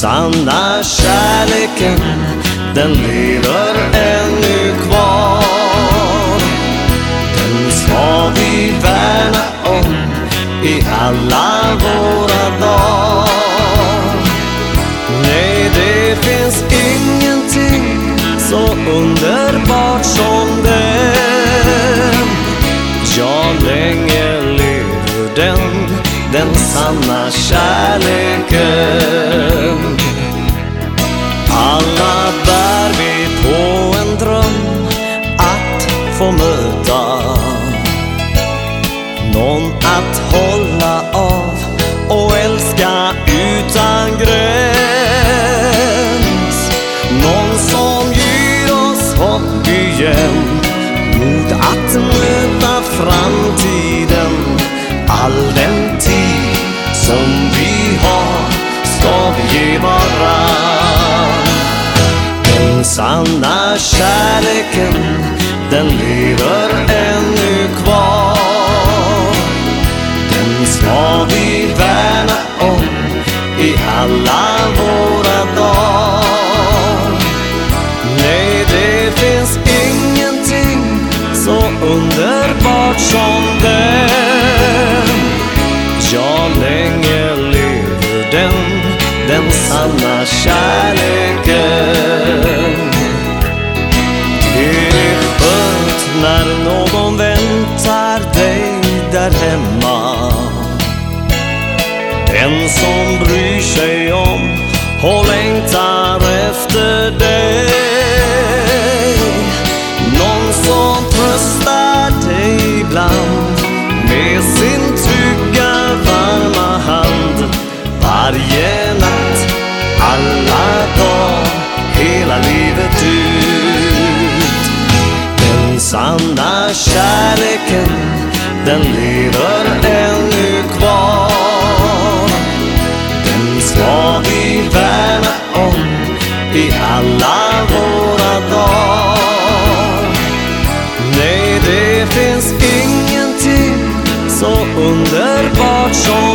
sanna kärleken, den lever ännu kvar. Den ska vi värna om i alla våra dagar. Nej, det finns ingenting så underbart som den. Ja, länge lever den sanna kärleken. Alla bär vi på en dröm att få möta, någon att hålla av och älska utan gräns. Någon som ger oss hopp igen mot att möta framtiden. All den tid som vi har ska vi ge varann. Den sanna kärleken, den lever ännu kvar. Den ska vi värna om i alla våra dagar. Nej, det finns ingenting så underbart som den. Ja, länge lever den sanna kärleken. Det är skönt när någon väntar dig där hemma, en som bryr sig om och längtar efter dig. Någon som tröstar dig ibland med sin trygga varma hand. Varje natt, alla dagar, hela livet ut. Den sanna kärleken, den lever ännu kvar. Den ska vi värna om i alla våra dagar. Nej, det finns ingenting så underbart som